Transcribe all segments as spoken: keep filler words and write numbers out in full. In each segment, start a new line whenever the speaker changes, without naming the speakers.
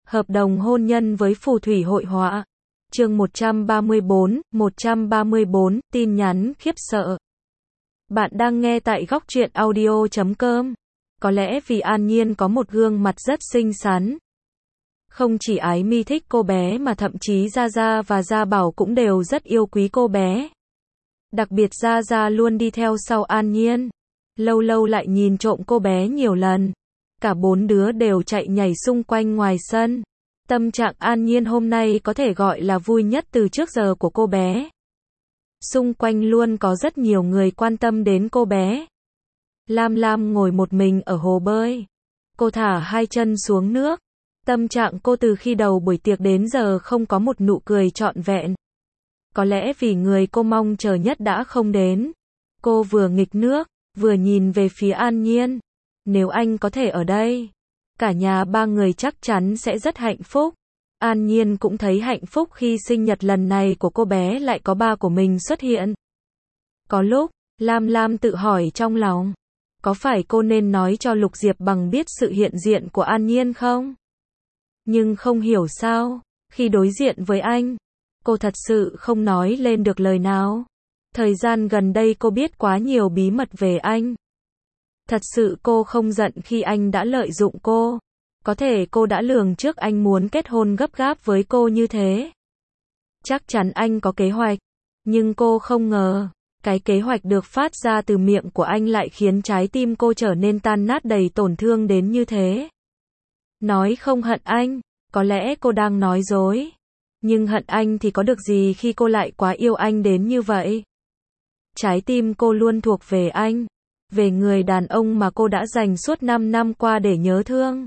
Hợp đồng hôn nhân với phù thủy hội họa. Chương một trăm ba mươi bốn, một trăm ba mươi bốn, tin nhắn khiếp sợ. Bạn đang nghe tại góc truyện audio chấm com. Có lẽ vì An Nhiên có một gương mặt rất xinh xắn. Không chỉ Ái Mi thích cô bé mà thậm chí Gia Gia và Gia Bảo cũng đều rất yêu quý cô bé. Đặc biệt Gia Gia luôn đi theo sau An Nhiên. Lâu lâu lại nhìn trộm cô bé nhiều lần. Cả bốn đứa đều chạy nhảy xung quanh ngoài sân. Tâm trạng An Nhiên hôm nay có thể gọi là vui nhất từ trước giờ của cô bé. Xung quanh luôn có rất nhiều người quan tâm đến cô bé. Lam Lam ngồi một mình ở hồ bơi. Cô thả hai chân xuống nước. Tâm trạng cô từ khi đầu buổi tiệc đến giờ không có một nụ cười trọn vẹn. Có lẽ vì người cô mong chờ nhất đã không đến. Cô vừa nghịch nước, vừa nhìn về phía An Nhiên. Nếu anh có thể ở đây, cả nhà ba người chắc chắn sẽ rất hạnh phúc. An Nhiên cũng thấy hạnh phúc khi sinh nhật lần này của cô bé lại có ba của mình xuất hiện. Có lúc, Lam Lam tự hỏi trong lòng, có phải cô nên nói cho Lục Diệp Bằng biết sự hiện diện của An Nhiên không? Nhưng không hiểu sao, khi đối diện với anh, cô thật sự không nói lên được lời nào. Thời gian gần đây cô biết quá nhiều bí mật về anh. Thật sự cô không giận khi anh đã lợi dụng cô. Có thể cô đã lường trước anh muốn kết hôn gấp gáp với cô như thế. Chắc chắn anh có kế hoạch. Nhưng cô không ngờ, cái kế hoạch được phát ra từ miệng của anh lại khiến trái tim cô trở nên tan nát đầy tổn thương đến như thế. Nói không hận anh, có lẽ cô đang nói dối. Nhưng hận anh thì có được gì khi cô lại quá yêu anh đến như vậy? Trái tim cô luôn thuộc về anh. Về người đàn ông mà cô đã dành suốt năm năm qua để nhớ thương.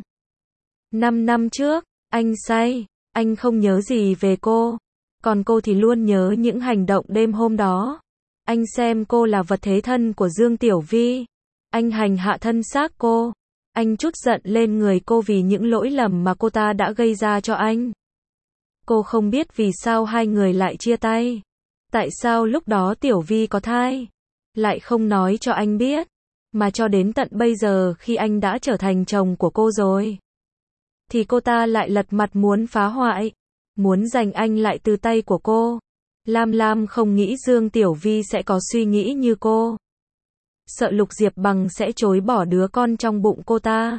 năm năm trước, anh say, anh không nhớ gì về cô. Còn cô thì luôn nhớ những hành động đêm hôm đó. Anh xem cô là vật thế thân của Dương Tiểu Vi. Anh hành hạ thân xác cô. Anh trút giận lên người cô vì những lỗi lầm mà cô ta đã gây ra cho anh. Cô không biết vì sao hai người lại chia tay. Tại sao lúc đó Tiểu Vi có thai, lại không nói cho anh biết. Mà cho đến tận bây giờ khi anh đã trở thành chồng của cô rồi, thì cô ta lại lật mặt muốn phá hoại, muốn giành anh lại từ tay của cô. Lam Lam không nghĩ Dương Tiểu Vi sẽ có suy nghĩ như cô. Sợ Lục Diệp Bằng sẽ chối bỏ đứa con trong bụng cô ta.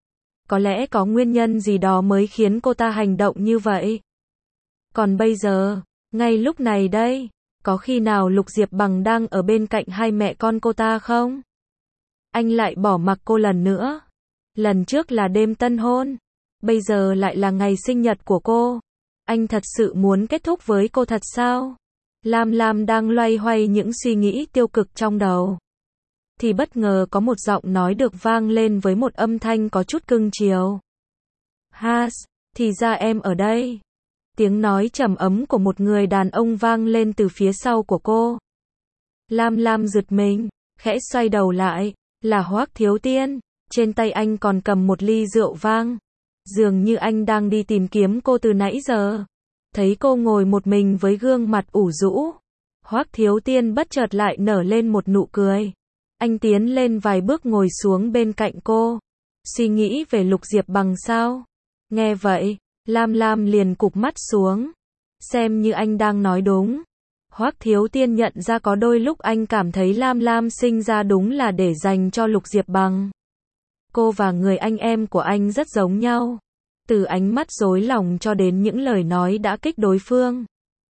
Có lẽ có nguyên nhân gì đó mới khiến cô ta hành động như vậy. Còn bây giờ, ngay lúc này đây, có khi nào Lục Diệp Bằng đang ở bên cạnh hai mẹ con cô ta không? Anh lại bỏ mặc cô lần nữa. Lần trước là đêm tân hôn, bây giờ lại là ngày sinh nhật của cô. Anh thật sự muốn kết thúc với cô thật sao? Lam Lam đang loay hoay những suy nghĩ tiêu cực trong đầu. Thì bất ngờ có một giọng nói được vang lên với một âm thanh có chút cưng chiều. Has, thì ra em ở đây. Tiếng nói trầm ấm của một người đàn ông vang lên từ phía sau của cô. Lam Lam giật mình, khẽ xoay đầu lại. Là Hoắc Thiếu Tiên, trên tay anh còn cầm một ly rượu vang. Dường như anh đang đi tìm kiếm cô từ nãy giờ. Thấy cô ngồi một mình với gương mặt ủ rũ, Hoắc Thiếu Tiên bất chợt lại nở lên một nụ cười. Anh tiến lên vài bước ngồi xuống bên cạnh cô. Suy nghĩ về Lục Diệp Bằng sao? Nghe vậy, Lam Lam liền cụp mắt xuống. Xem như anh đang nói đúng. Hoắc Thiếu Tiên nhận ra có đôi lúc anh cảm thấy Lam Lam sinh ra đúng là để dành cho Lục Diệp Bằng. Cô và người anh em của anh rất giống nhau. Từ ánh mắt dối lòng cho đến những lời nói đã kích đối phương.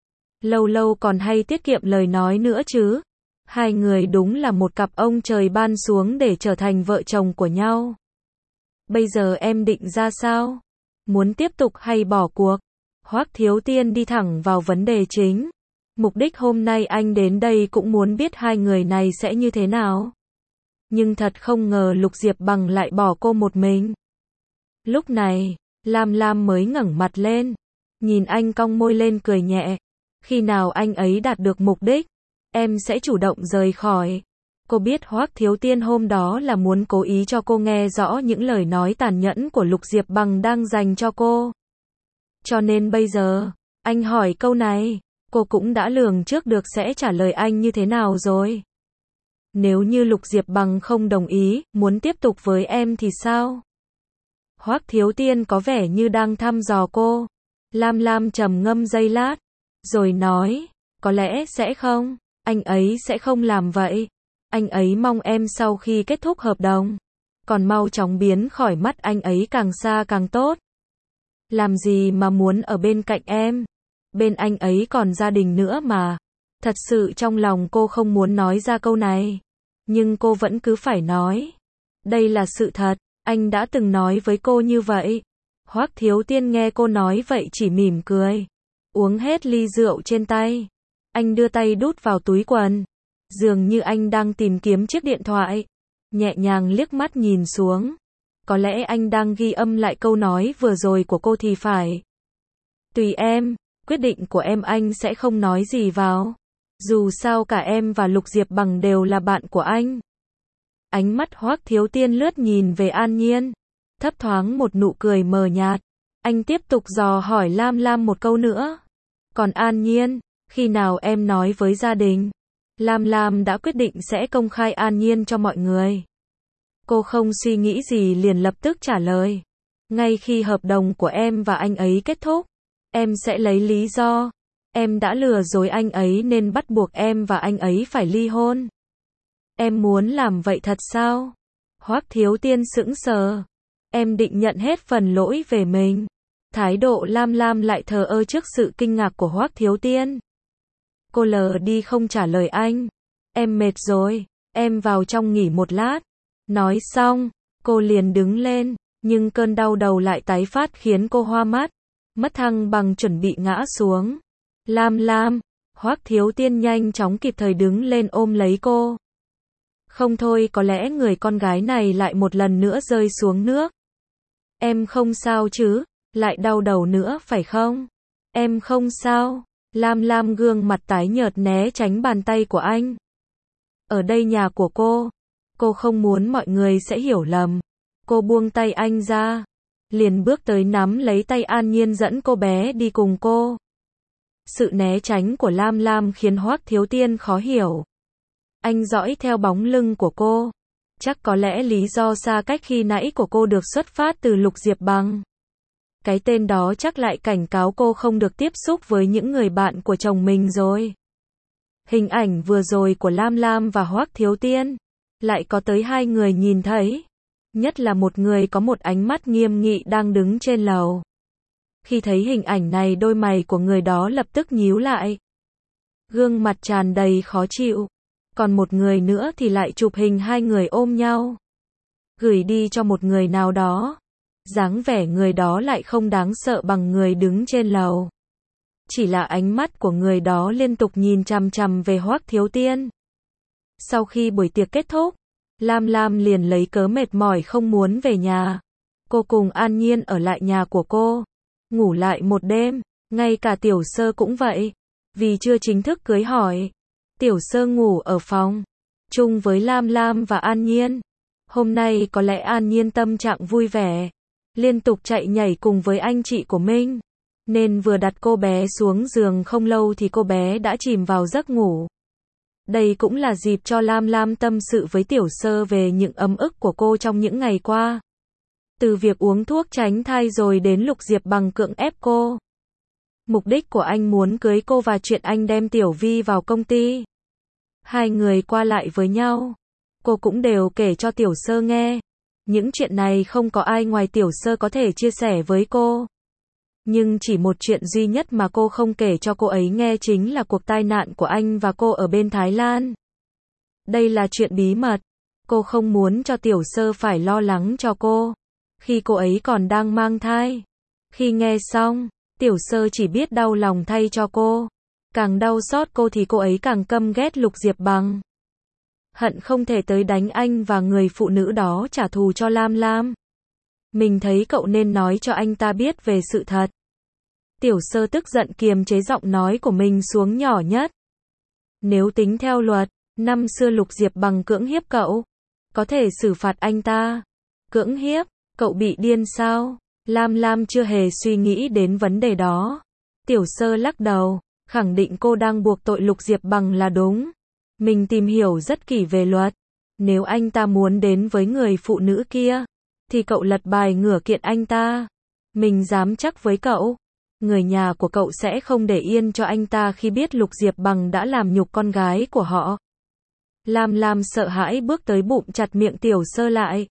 Lâu lâu còn hay tiết kiệm lời nói nữa chứ. Hai người đúng là một cặp ông trời ban xuống để trở thành vợ chồng của nhau. Bây giờ em định ra sao? Muốn tiếp tục hay bỏ cuộc? Hoắc Thiếu Tiên đi thẳng vào vấn đề chính. Mục đích hôm nay anh đến đây cũng muốn biết hai người này sẽ như thế nào. Nhưng thật không ngờ Lục Diệp Bằng lại bỏ cô một mình. Lúc này, Lam Lam mới ngẩng mặt lên. Nhìn anh cong môi lên cười nhẹ. Khi nào anh ấy đạt được mục đích, em sẽ chủ động rời khỏi. Cô biết Hoắc Thiếu Tiên hôm đó là muốn cố ý cho cô nghe rõ những lời nói tàn nhẫn của Lục Diệp Bằng đang dành cho cô. Cho nên bây giờ, anh hỏi câu này, cô cũng đã lường trước được sẽ trả lời anh như thế nào rồi. Nếu như Lục Diệp Bằng không đồng ý, muốn tiếp tục với em thì sao? Hoắc Thiếu Tiên có vẻ như đang thăm dò cô. Lam Lam trầm ngâm giây lát, rồi nói, có lẽ sẽ không, anh ấy sẽ không làm vậy. Anh ấy mong em sau khi kết thúc hợp đồng, còn mau chóng biến khỏi mắt anh ấy càng xa càng tốt. Làm gì mà muốn ở bên cạnh em? Bên anh ấy còn gia đình nữa mà. Thật sự trong lòng cô không muốn nói ra câu này, nhưng cô vẫn cứ phải nói. Đây là sự thật, anh đã từng nói với cô như vậy. Hoắc Thiếu Tiên nghe cô nói vậy chỉ mỉm cười, uống hết ly rượu trên tay. Anh đưa tay đút vào túi quần, dường như anh đang tìm kiếm chiếc điện thoại, nhẹ nhàng liếc mắt nhìn xuống. Có lẽ anh đang ghi âm lại câu nói vừa rồi của cô thì phải. Tùy em, quyết định của em anh sẽ không nói gì vào. Dù sao cả em và Lục Diệp Bằng đều là bạn của anh. Ánh mắt Hoắc Thiếu Tiên lướt nhìn về An Nhiên, thấp thoáng một nụ cười mờ nhạt. Anh tiếp tục dò hỏi Lam Lam một câu nữa. Còn An Nhiên, khi nào em nói với gia đình? Lam Lam đã quyết định sẽ công khai An Nhiên cho mọi người. Cô không suy nghĩ gì liền lập tức trả lời. Ngay khi hợp đồng của em và anh ấy kết thúc, em sẽ lấy lý do em đã lừa dối anh ấy nên bắt buộc em và anh ấy phải ly hôn. Em muốn làm vậy thật sao? Hoắc Thiếu Tiên sững sờ. Em định nhận hết phần lỗi về mình. Thái độ Lam Lam lại thờ ơ trước sự kinh ngạc của Hoắc Thiếu Tiên. Cô lờ đi không trả lời anh. Em mệt rồi, em vào trong nghỉ một lát. Nói xong, cô liền đứng lên, nhưng cơn đau đầu lại tái phát khiến cô hoa mắt, mất thăng bằng chuẩn bị ngã xuống. Lam Lam, Hoắc Thiếu Tiên nhanh chóng kịp thời đứng lên ôm lấy cô. Không thôi có lẽ người con gái này lại một lần nữa rơi xuống nước. Em không sao chứ, lại đau đầu nữa phải không? Em không sao. Lam Lam gương mặt tái nhợt né tránh bàn tay của anh. Ở đây nhà của cô. Cô không muốn mọi người sẽ hiểu lầm. Cô buông tay anh ra, liền bước tới nắm lấy tay An Nhiên dẫn cô bé đi cùng cô. Sự né tránh của Lam Lam khiến Hoắc Thiếu Tiên khó hiểu. Anh dõi theo bóng lưng của cô. Chắc có lẽ lý do xa cách khi nãy của cô được xuất phát từ Lục Diệp Bằng. Cái tên đó chắc lại cảnh cáo cô không được tiếp xúc với những người bạn của chồng mình rồi. Hình ảnh vừa rồi của Lam Lam và Hoắc Thiếu Tiên, lại có tới hai người nhìn thấy. Nhất là một người có một ánh mắt nghiêm nghị đang đứng trên lầu. Khi thấy hình ảnh này đôi mày của người đó lập tức nhíu lại. Gương mặt tràn đầy khó chịu. Còn một người nữa thì lại chụp hình hai người ôm nhau, gửi đi cho một người nào đó. Dáng vẻ người đó lại không đáng sợ bằng người đứng trên lầu. Chỉ là ánh mắt của người đó liên tục nhìn chằm chằm về Hoắc Thiếu Tiên. Sau khi buổi tiệc kết thúc, Lam Lam liền lấy cớ mệt mỏi không muốn về nhà. Cô cùng An Nhiên ở lại nhà của cô, ngủ lại một đêm. Ngay cả Tiểu Sơ cũng vậy. Vì chưa chính thức cưới hỏi, Tiểu Sơ ngủ ở phòng chung với Lam Lam và An Nhiên. Hôm nay có lẽ An Nhiên tâm trạng vui vẻ, liên tục chạy nhảy cùng với anh chị của mình, nên vừa đặt cô bé xuống giường không lâu thì cô bé đã chìm vào giấc ngủ. Đây cũng là dịp cho Lam Lam tâm sự với Tiểu Sơ về những ấm ức của cô trong những ngày qua. Từ việc uống thuốc tránh thai rồi đến Lục Diệp Bằng cưỡng ép cô. Mục đích của anh muốn cưới cô và chuyện anh đem Tiểu Vi vào công ty. Hai người qua lại với nhau. Cô cũng đều kể cho Tiểu Sơ nghe. Những chuyện này không có ai ngoài Tiểu Sơ có thể chia sẻ với cô. Nhưng chỉ một chuyện duy nhất mà cô không kể cho cô ấy nghe chính là cuộc tai nạn của anh và cô ở bên Thái Lan. Đây là chuyện bí mật. Cô không muốn cho Tiểu Sơ phải lo lắng cho cô khi cô ấy còn đang mang thai. Khi nghe xong, Tiểu Sơ chỉ biết đau lòng thay cho cô. Càng đau xót cô thì cô ấy càng căm ghét Lục Diệp Bằng. Hận không thể tới đánh anh và người phụ nữ đó trả thù cho Lam Lam. Mình thấy cậu nên nói cho anh ta biết về sự thật. Tiểu Sơ tức giận kiềm chế giọng nói của mình xuống nhỏ nhất. Nếu tính theo luật, năm xưa Lục Diệp Bằng cưỡng hiếp cậu, có thể xử phạt anh ta. Cưỡng hiếp, cậu bị điên sao? Lam Lam chưa hề suy nghĩ đến vấn đề đó. Tiểu Sơ lắc đầu, khẳng định cô đang buộc tội Lục Diệp Bằng là đúng. Mình tìm hiểu rất kỹ về luật. Nếu anh ta muốn đến với người phụ nữ kia, thì cậu lật bài ngửa kiện anh ta. Mình dám chắc với cậu, người nhà của cậu sẽ không để yên cho anh ta khi biết Lục Diệp Bằng đã làm nhục con gái của họ. Lam Lam sợ hãi bước tới bụm chặt miệng Tiểu Sơ lại.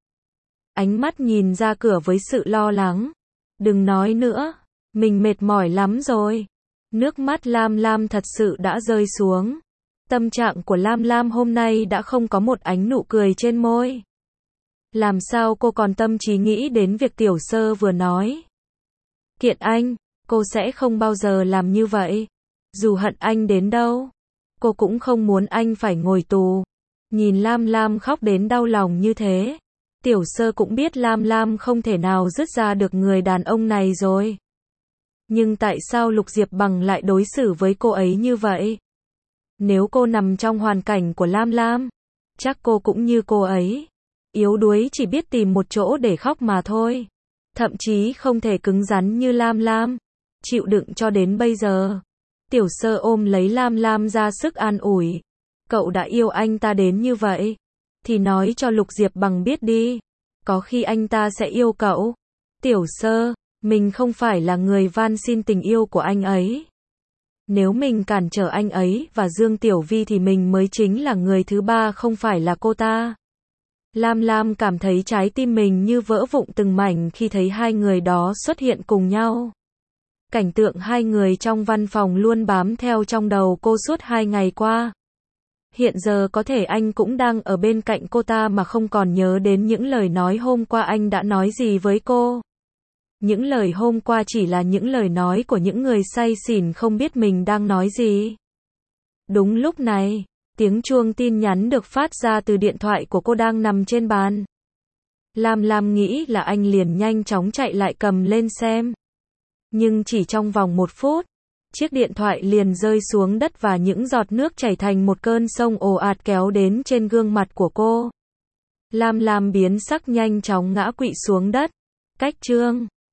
Ánh mắt nhìn ra cửa với sự lo lắng. Đừng nói nữa, mình mệt mỏi lắm rồi. Nước mắt Lam Lam thật sự đã rơi xuống. Tâm trạng của Lam Lam hôm nay đã không có một ánh nụ cười trên môi. Làm sao cô còn tâm trí nghĩ đến việc Tiểu Sơ vừa nói. Kiện anh, cô sẽ không bao giờ làm như vậy. Dù hận anh đến đâu, cô cũng không muốn anh phải ngồi tù. Nhìn Lam Lam khóc đến đau lòng như thế, Tiểu Sơ cũng biết Lam Lam không thể nào dứt ra được người đàn ông này rồi. Nhưng tại sao Lục Diệp Bằng lại đối xử với cô ấy như vậy? Nếu cô nằm trong hoàn cảnh của Lam Lam, chắc cô cũng như cô ấy. Yếu đuối chỉ biết tìm một chỗ để khóc mà thôi. Thậm chí không thể cứng rắn như Lam Lam. Chịu đựng cho đến bây giờ. Tiểu Sơ ôm lấy Lam Lam ra sức an ủi. Cậu đã yêu anh ta đến như vậy, thì nói cho Lục Diệp Bằng biết đi. Có khi anh ta sẽ yêu cậu. Tiểu Sơ, mình không phải là người van xin tình yêu của anh ấy. Nếu mình cản trở anh ấy và Dương Tiểu Vi thì mình mới chính là người thứ ba, không phải là cô ta. Lam Lam cảm thấy trái tim mình như vỡ vụn từng mảnh khi thấy hai người đó xuất hiện cùng nhau. Cảnh tượng hai người trong văn phòng luôn bám theo trong đầu cô suốt hai ngày qua. Hiện giờ có thể anh cũng đang ở bên cạnh cô ta mà không còn nhớ đến những lời nói hôm qua anh đã nói gì với cô. Những lời hôm qua chỉ là những lời nói của những người say xỉn không biết mình đang nói gì. Đúng lúc này, tiếng chuông tin nhắn được phát ra từ điện thoại của cô đang nằm trên bàn. Lam Lam nghĩ là anh liền nhanh chóng chạy lại cầm lên xem. Nhưng chỉ trong vòng một phút, chiếc điện thoại liền rơi xuống đất và những giọt nước chảy thành một cơn sông ồ ạt kéo đến trên gương mặt của cô. Lam Lam biến sắc nhanh chóng ngã quỵ xuống đất. Cách chương